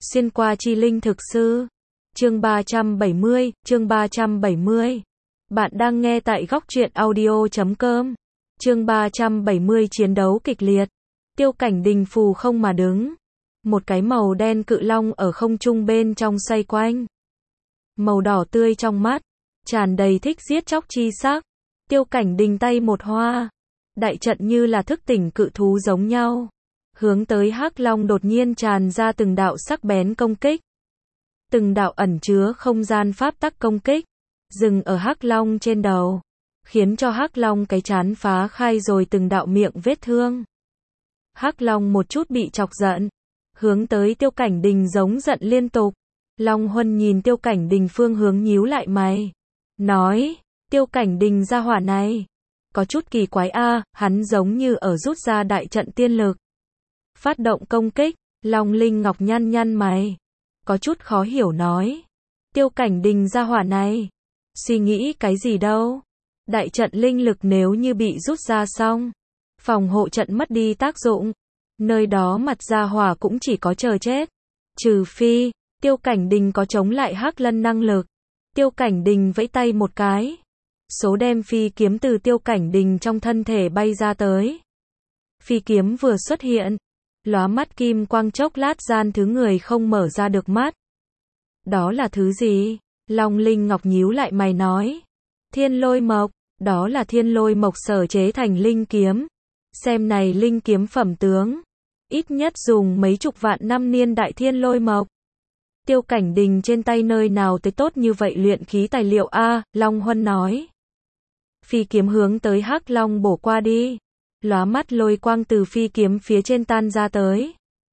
Xuyên qua chi linh thực sư. Chương 370, chương 370. Bạn đang nghe tại góc truyện audio.com. Chương 370 chiến đấu kịch liệt. Tiêu Cảnh Đình phù không mà đứng. Một cái màu đen cự long ở không trung bên trong xoay quanh. Màu đỏ tươi trong mắt, tràn đầy thích giết chóc chi sắc. Tiêu Cảnh Đình tay một hoa. Đại trận như là thức tỉnh cự thú giống nhau. Hướng tới Hắc Long đột nhiên tràn ra từng đạo sắc bén công kích. Từng đạo ẩn chứa không gian pháp tắc công kích, dừng ở Hắc Long trên đầu, khiến cho Hắc Long cái trán phá khai rồi từng đạo miệng vết thương. Hắc Long một chút bị chọc giận, hướng tới Tiêu Cảnh Đình giống giận liên tục. Long Huân nhìn Tiêu Cảnh Đình phương hướng nhíu lại mày, nói, Tiêu Cảnh Đình gia hỏa này, có chút kỳ quái a, hắn giống như ở rút ra đại trận tiên lực. Phát động công kích, Long Linh Ngọc nhăn nhăn mày, có chút khó hiểu nói, Tiêu Cảnh Đình gia hỏa này, suy nghĩ cái gì đâu, đại trận linh lực nếu như bị rút ra xong, phòng hộ trận mất đi tác dụng, nơi đó mặt gia hỏa cũng chỉ có chờ chết, trừ phi, Tiêu Cảnh Đình có chống lại Hắc Lân năng lực. Tiêu Cảnh Đình vẫy tay một cái, số đem phi kiếm từ Tiêu Cảnh Đình trong thân thể bay ra tới. Phi kiếm vừa xuất hiện, lóa mắt kim quang chốc lát gian thứ người không mở ra được mắt. Đó là thứ gì? Long Linh Ngọc nhíu lại mày nói. Thiên lôi mộc, đó là thiên lôi mộc sở chế thành linh kiếm. Xem này linh kiếm phẩm tướng, ít nhất dùng mấy chục vạn năm niên đại thiên lôi mộc. Tiêu Cảnh Đình trên tay nơi nào tới tốt như vậy luyện khí tài liệu a, Long Huân nói. Phi kiếm hướng tới Hắc Long bổ qua đi. Lóa mắt lôi quang từ phi kiếm phía trên tan ra tới.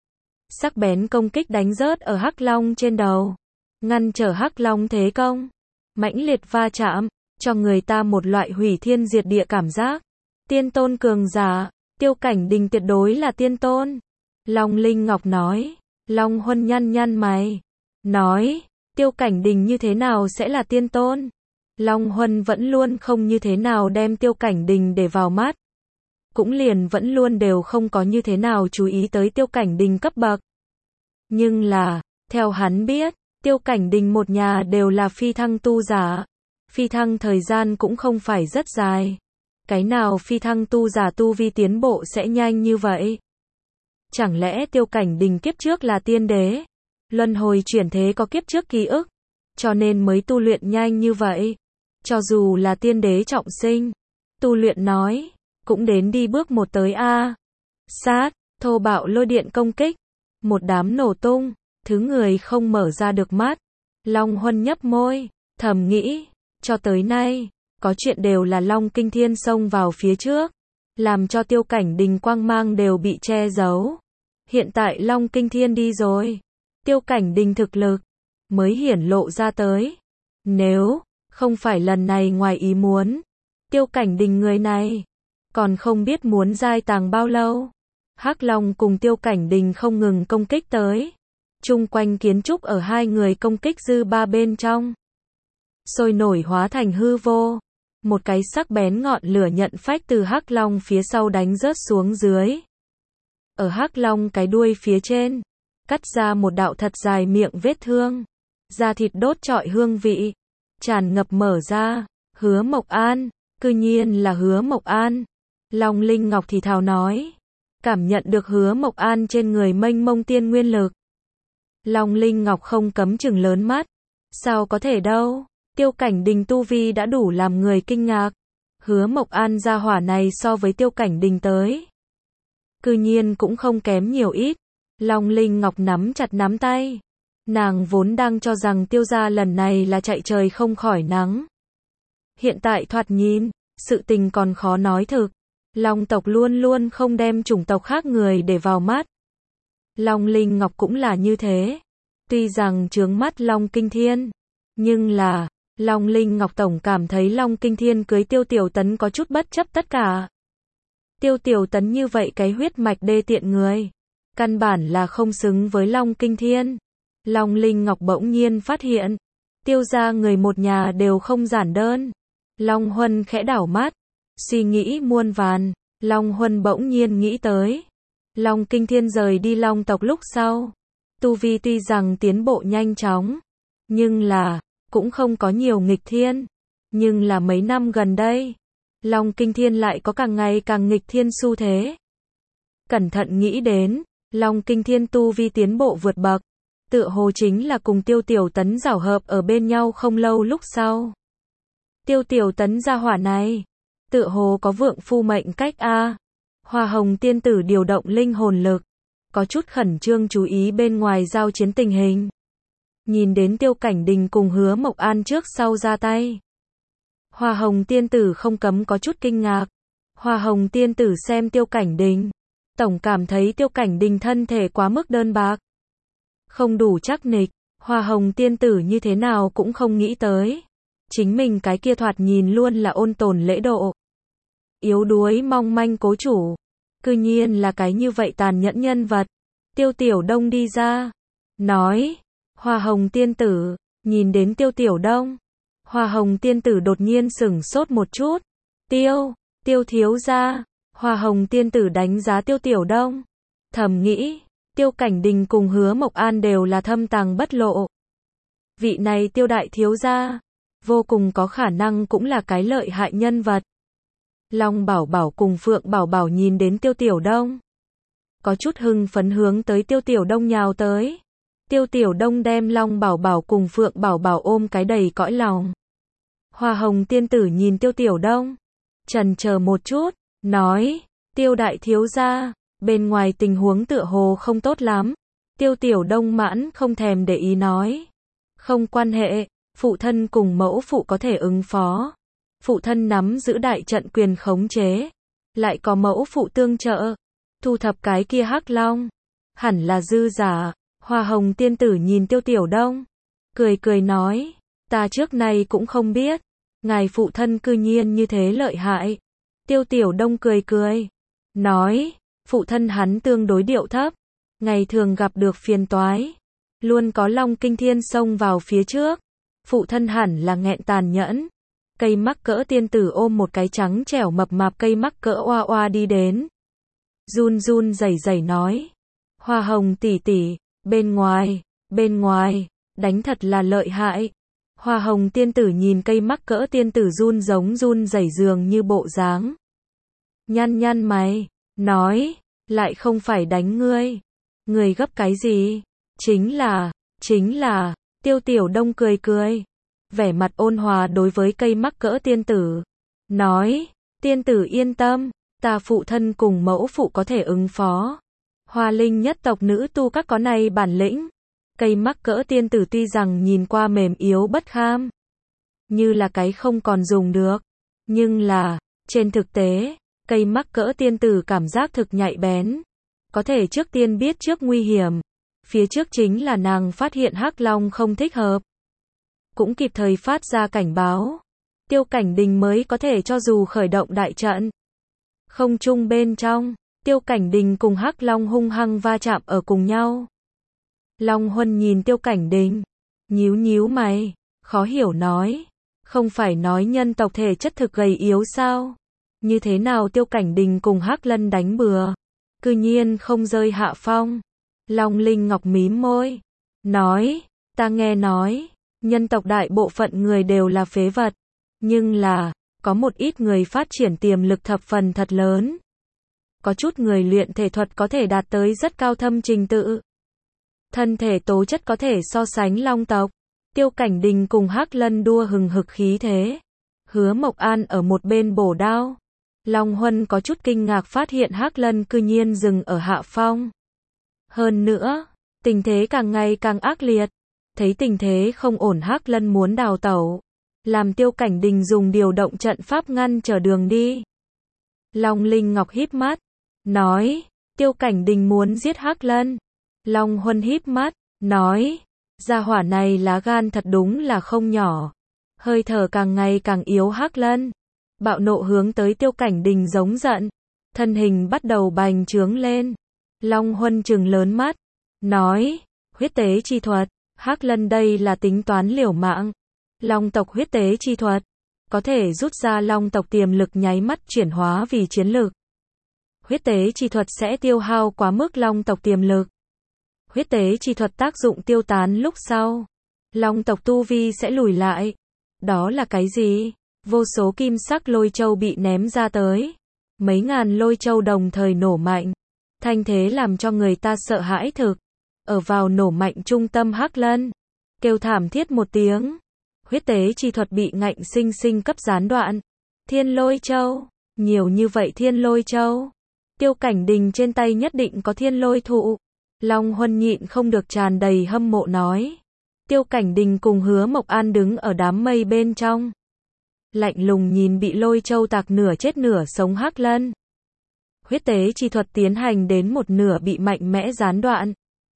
Sắc bén công kích đánh rớt ở Hắc Long trên đầu, ngăn trở Hắc Long thế công. Mãnh liệt va chạm, cho người ta một loại hủy thiên diệt địa cảm giác. Tiên tôn cường giả, Tiêu Cảnh Đình tuyệt đối là tiên tôn. Long Linh Ngọc nói. Long Huân nhăn nhăn mày, nói, Tiêu Cảnh Đình như thế nào sẽ là tiên tôn? Long Huân vẫn luôn không như thế nào đem Tiêu Cảnh Đình để vào mắt. Cũng liền vẫn luôn đều không có như thế nào chú ý tới Tiêu Cảnh Đình cấp bậc. Nhưng là, theo hắn biết, Tiêu Cảnh Đình một nhà đều là phi thăng tu giả. Phi thăng thời gian cũng không phải rất dài. Cái nào phi thăng tu giả tu vi tiến bộ sẽ nhanh như vậy? Chẳng lẽ Tiêu Cảnh Đình kiếp trước là tiên đế? Luân hồi chuyển thế có kiếp trước ký ức, cho nên mới tu luyện nhanh như vậy. Cho dù là tiên đế trọng sinh, tu luyện nói, cũng đến đi bước một tới a. Sát, thô bạo lôi điện công kích, một đám nổ tung, thứ người không mở ra được mắt. Long Huân nhấp môi, thầm nghĩ, cho tới nay, có chuyện đều là Long Kinh Thiên xông vào phía trước, làm cho Tiêu Cảnh Đình quang mang đều bị che giấu. Hiện tại Long Kinh Thiên đi rồi, Tiêu Cảnh Đình thực lực mới hiển lộ ra tới. Nếu không phải lần này ngoài ý muốn, Tiêu Cảnh Đình người này còn không biết muốn giai tàng bao lâu. Hắc Long cùng Tiêu Cảnh Đình không ngừng công kích tới. Chung quanh kiến trúc ở hai người công kích dư ba bên trong, sôi nổi hóa thành hư vô. Một cái sắc bén ngọn lửa nhận phách từ Hắc Long phía sau đánh rớt xuống dưới. Ở Hắc Long cái đuôi phía trên, cắt ra một đạo thật dài miệng vết thương. Da thịt đốt trọi hương vị, tràn ngập mở ra. Hứa Mộc An, cư nhiên là Hứa Mộc An. Long Linh Ngọc thì thào nói, cảm nhận được Hứa Mộc An trên người mênh mông tiên nguyên lực. Long Linh Ngọc không cấm trừng lớn mắt, sao có thể đâu, Tiêu Cảnh Đình tu vi đã đủ làm người kinh ngạc. Hứa Mộc An gia hỏa này so với Tiêu Cảnh Đình tới, cư nhiên cũng không kém nhiều ít. Long Linh Ngọc nắm chặt nắm tay, nàng vốn đang cho rằng Tiêu gia lần này là chạy trời không khỏi nắng. Hiện tại thoạt nhìn, sự tình còn khó nói thực. Long tộc luôn luôn không đem chủng tộc khác người để vào mắt. Long Linh Ngọc cũng là như thế. Tuy rằng chướng mắt Long Kinh Thiên, nhưng là, Long Linh Ngọc tổng cảm thấy Long Kinh Thiên cưới Tiêu Tiểu Tấn có chút bất chấp tất cả. Tiêu Tiểu Tấn như vậy cái huyết mạch đê tiện người, căn bản là không xứng với Long Kinh Thiên. Long Linh Ngọc bỗng nhiên phát hiện, Tiêu gia người một nhà đều không giản đơn. Long Huân khẽ đảo mắt, suy nghĩ muôn vàn. Long Huân bỗng nhiên nghĩ tới, Long Kinh Thiên rời đi Long tộc lúc sau, Tu vi tuy rằng tiến bộ nhanh chóng, nhưng là, cũng không có nhiều nghịch thiên. Nhưng là mấy năm gần đây, Long Kinh Thiên lại có càng ngày càng nghịch thiên xu thế. Cẩn thận nghĩ đến, Long Kinh Thiên tu vi tiến bộ vượt bậc, tựa hồ chính là cùng Tiêu Tiểu Tấn giảo hợp ở bên nhau không lâu lúc sau. Tiêu Tiểu Tấn gia hỏa này, tựa hồ có vượng phu mệnh cách a. Hoa Hồng tiên tử điều động linh hồn lực, có chút khẩn trương chú ý bên ngoài giao chiến tình hình. Nhìn đến Tiêu Cảnh Đình cùng Hứa Mộc An trước sau ra tay, Hoa Hồng tiên tử không cấm có chút kinh ngạc. Hoa Hồng tiên tử xem Tiêu Cảnh Đình, tổng cảm thấy Tiêu Cảnh Đình thân thể quá mức đơn bạc, không đủ chắc nịch. Hoa Hồng tiên tử như thế nào cũng không nghĩ tới, chính mình cái kia thoạt nhìn luôn là ôn tồn lễ độ, yếu đuối mong manh cố chủ, cư nhiên là cái như vậy tàn nhẫn nhân vật. Tiêu Tiểu Đông đi ra, nói, Hoa Hồng tiên tử, nhìn đến Tiêu Tiểu Đông, Hoa Hồng tiên tử đột nhiên sửng sốt một chút. Tiêu thiếu gia. Hoa Hồng tiên tử đánh giá Tiêu Tiểu Đông, thầm nghĩ, Tiêu Cảnh Đình cùng Hứa Mộc An đều là thâm tàng bất lộ. Vị này Tiêu đại thiếu gia, vô cùng có khả năng cũng là cái lợi hại nhân vật. Long Bảo Bảo cùng Phượng Bảo Bảo nhìn đến Tiêu Tiểu Đông, có chút hưng phấn hướng tới Tiêu Tiểu Đông nhào tới. Tiêu Tiểu Đông đem Long Bảo Bảo cùng Phượng Bảo Bảo ôm cái đầy cõi lòng. Hoa Hồng tiên tử nhìn Tiêu Tiểu Đông, chần chờ một chút, nói, Tiêu đại thiếu gia, bên ngoài tình huống tựa hồ không tốt lắm. Tiêu Tiểu Đông mãn không thèm để ý nói, không quan hệ, phụ thân cùng mẫu phụ có thể ứng phó. Phụ thân nắm giữ đại trận quyền khống chế, lại có mẫu phụ tương trợ, thu thập cái kia hắc long, hẳn là dư giả. Hoa Hồng tiên tử nhìn Tiêu Tiểu Đông, cười nói, ta trước nay cũng không biết, ngài phụ thân cư nhiên như thế lợi hại. Tiêu Tiểu Đông cười, nói, phụ thân hắn tương đối điệu thấp, ngày thường gặp được phiền toái, luôn có Long Kinh Thiên xông vào phía trước, phụ thân hẳn là nghẹn tàn nhẫn. Cây mắc cỡ tiên tử ôm một cái trắng trẻo mập mạp cây mắc cỡ oa oa đi đến, run rẩy nói, Hoa Hồng tỷ tỷ, bên ngoài, đánh thật là lợi hại. Hoa Hồng tiên tử nhìn cây mắc cỡ tiên tử run rẩy dường như bộ dáng, nhăn mày, nói, lại không phải đánh ngươi gấp cái gì? Chính là, Tiêu Tiểu Đông cười, vẻ mặt ôn hòa đối với cây mắc cỡ tiên tử, nói, tiên tử yên tâm, ta phụ thân cùng mẫu phụ có thể ứng phó. Hoa Linh nhất tộc nữ tu các có này bản lĩnh. Cây mắc cỡ tiên tử tuy rằng nhìn qua mềm yếu bất kham, như là cái không còn dùng được, nhưng là, trên thực tế, cây mắc cỡ tiên tử cảm giác thực nhạy bén, có thể trước tiên biết trước nguy hiểm. Phía trước chính là nàng phát hiện hắc long không thích hợp, cũng kịp thời phát ra cảnh báo. Tiêu Cảnh Đình mới có thể cho dù khởi động đại trận. Không trung bên trong, Tiêu Cảnh Đình cùng hắc long hung hăng va chạm ở cùng nhau. Long Huân nhìn Tiêu Cảnh Đình, nhíu mày, khó hiểu nói, không phải nói nhân tộc thể chất thực gầy yếu sao? Như thế nào Tiêu Cảnh Đình cùng hắc lân đánh bừa, cư nhiên không rơi hạ phong? Long Linh Ngọc mím môi, nói, ta nghe nói, nhân tộc đại bộ phận người đều là phế vật, nhưng là, có một ít người phát triển tiềm lực thập phần thật lớn. Có chút người luyện thể thuật có thể đạt tới rất cao thâm trình tự. Thân thể tố chất có thể so sánh long tộc. Tiêu Cảnh Đình cùng hắc lân đua hừng hực khí thế. Hứa Mộc An ở một bên bổ đao. Long Huân có chút kinh ngạc phát hiện hắc lân cư nhiên dừng ở hạ phong. Hơn nữa, tình thế càng ngày càng ác liệt. Thấy tình thế không ổn hắc lân muốn đào tẩu, làm Tiêu Cảnh Đình dùng điều động trận pháp ngăn trở đường đi. Long Linh Ngọc híp mắt, nói, Tiêu Cảnh Đình muốn giết hắc lân. Long Huân híp mắt, nói, gia hỏa này lá gan thật đúng là không nhỏ. Hơi thở càng ngày càng yếu hắc lân, bạo nộ hướng tới Tiêu Cảnh Đình giống giận, thân hình bắt đầu bành trướng lên. Long Huân trừng lớn mắt, nói, huyết tế chi thuật, hắc lân đây là tính toán liều mạng. Long tộc huyết tế chi thuật, có thể rút ra long tộc tiềm lực nháy mắt chuyển hóa vì chiến lực. Huyết tế chi thuật sẽ tiêu hao quá mức long tộc tiềm lực. Huyết tế chi thuật tác dụng tiêu tán lúc sau. Long tộc tu vi sẽ lùi lại. Đó là cái gì? Vô số kim sắc lôi châu bị ném ra tới. Mấy ngàn lôi châu đồng thời nổ mạnh. Thanh thế làm cho người ta sợ hãi thực. Ở vào nổ mạnh trung tâm Hắc Lân. Kêu thảm thiết một tiếng. Huyết tế chi thuật bị ngạnh sinh sinh cấp gián đoạn. Thiên lôi châu. Nhiều như vậy thiên lôi châu. Tiêu Cảnh Đình trên tay nhất định có thiên lôi thụ. Long Huân nhịn không được tràn đầy hâm mộ nói. Tiêu Cảnh Đình cùng Hứa Mộc An đứng ở đám mây bên trong. Lạnh lùng nhìn bị lôi châu tạc nửa chết nửa sống Hắc Lân. Huyết tế chi thuật tiến hành đến một nửa bị mạnh mẽ gián đoạn.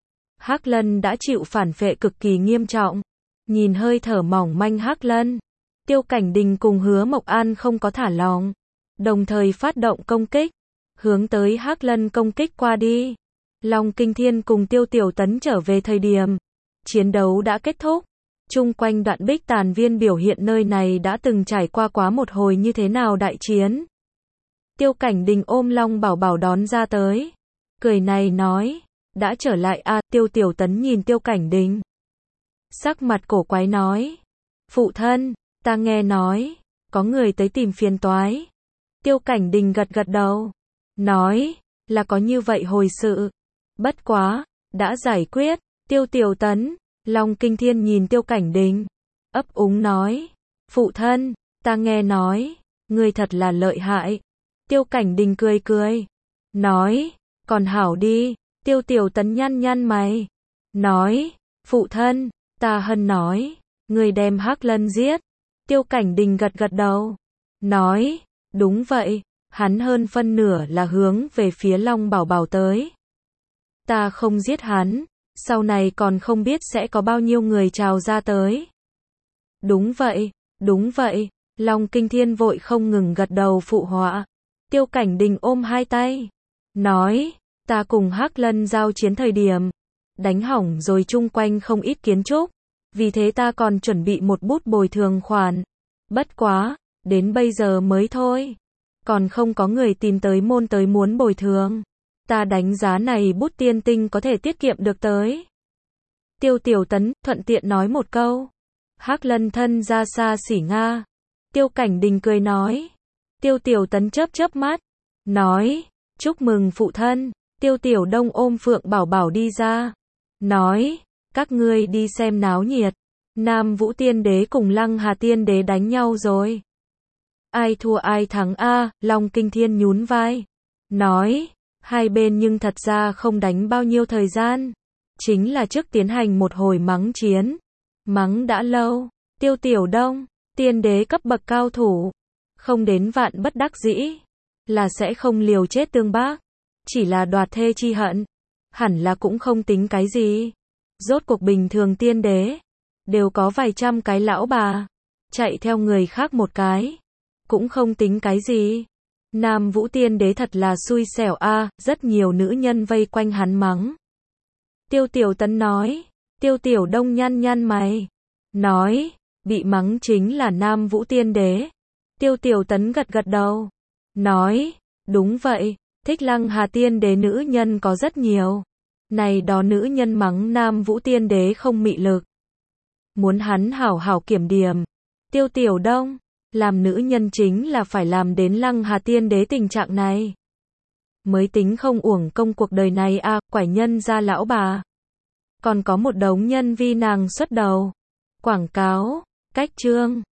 Hắc Lân đã chịu phản phệ cực kỳ nghiêm trọng. Nhìn hơi thở mỏng manh Hắc Lân. Tiêu Cảnh Đình cùng Hứa Mộc An không có thả lỏng. Đồng thời phát động công kích. Hướng tới Hắc Lân công kích qua đi. Long Kinh Thiên cùng Tiêu Tiểu Tấn trở về thời điểm. Chiến đấu đã kết thúc. Chung quanh Đoạn Bích Tàn Viên biểu hiện nơi này đã từng trải qua quá một hồi như thế nào đại chiến. Tiêu Cảnh Đình ôm Long Bảo Bảo đón ra tới. Cười này nói. Đã trở lại à, Tiêu Tiểu Tấn nhìn Tiêu Cảnh Đình. Sắc mặt cổ quái nói. Phụ thân, ta nghe nói. Có người tới tìm phiền toái. Tiêu Cảnh Đình gật gật đầu. Nói. Là có như vậy hồi sự. Bất quá. Đã giải quyết. Tiêu Tiểu Tấn. Long Kinh Thiên nhìn Tiêu Cảnh Đình. Ấp úng nói. Phụ thân, ta nghe nói. Ngươi thật là lợi hại. Tiêu Cảnh Đình cười cười. Nói. Còn hảo đi. Tiêu Tiểu Tấn nhăn nhăn mày. Nói. Phụ thân, ta hân nói. Ngươi đem Hắc Lân giết. Tiêu Cảnh Đình gật gật đầu. Nói. Đúng vậy. Hắn hơn phân nửa là hướng về phía Long Bảo Bảo tới. Ta không giết hắn. Sau này còn không biết sẽ có bao nhiêu người trào ra tới. Đúng vậy. Đúng vậy. Long Kinh Thiên vội không ngừng gật đầu phụ họa. Tiêu Cảnh Đình ôm hai tay. Nói. Ta cùng Hắc Lân giao chiến thời điểm. Đánh hỏng rồi chung quanh không ít kiến trúc. Vì thế ta còn chuẩn bị một bút bồi thường khoản. Bất quá. Đến bây giờ mới thôi. Còn không có người tìm tới môn tới muốn bồi thường. Ta đánh giá này bút tiên tinh có thể tiết kiệm được tới. Tiêu Tiểu Tấn thuận tiện nói một câu. Hắc Lân thân ra xa xỉ Nga. Tiêu Cảnh Đình cười nói. Tiêu Tiểu Tấn chớp chớp mắt. Nói. Chúc mừng phụ thân. Tiêu Tiểu Đông ôm Phượng Bảo Bảo đi ra. Nói. Các ngươi đi xem náo nhiệt. Nam Vũ Tiên Đế cùng Lăng Hà Tiên Đế đánh nhau rồi. Ai thua ai thắng a? Long Kinh Thiên nhún vai. Nói. Hai bên nhưng thật ra không đánh bao nhiêu thời gian. Chính là trước tiến hành một hồi mắng chiến. Mắng đã lâu. Tiêu Tiểu Đông. Tiên đế cấp bậc cao thủ. Không đến vạn bất đắc dĩ. Là sẽ không liều chết tương bác. Chỉ là đoạt thê chi hận. Hẳn là cũng không tính cái gì. Rốt cuộc bình thường tiên đế. Đều có vài trăm cái lão bà. Chạy theo người khác một cái. Cũng không tính cái gì. Nam Vũ Tiên Đế thật là xui xẻo a, rất nhiều nữ nhân vây quanh hắn mắng. Tiêu Tiểu Tấn nói. Tiêu Tiểu Đông nhăn nhăn mày. Nói. Bị mắng chính là Nam Vũ Tiên Đế. Tiêu Tiểu Tấn gật gật đầu. Nói. Đúng vậy. Thích Lăng Hà Tiên Đế nữ nhân có rất nhiều. Này đó nữ nhân mắng Nam Vũ Tiên Đế không mị lực. Muốn hắn hảo hảo kiểm điểm. Tiêu Tiểu Đông. Làm nữ nhân chính là phải làm đến Lăng Hà Tiên Đế tình trạng này. Mới tính không uổng công cuộc đời này a, quải nhân ra lão bà. Còn có một đống nhân vi nàng xuất đầu. Quảng cáo, cách chương.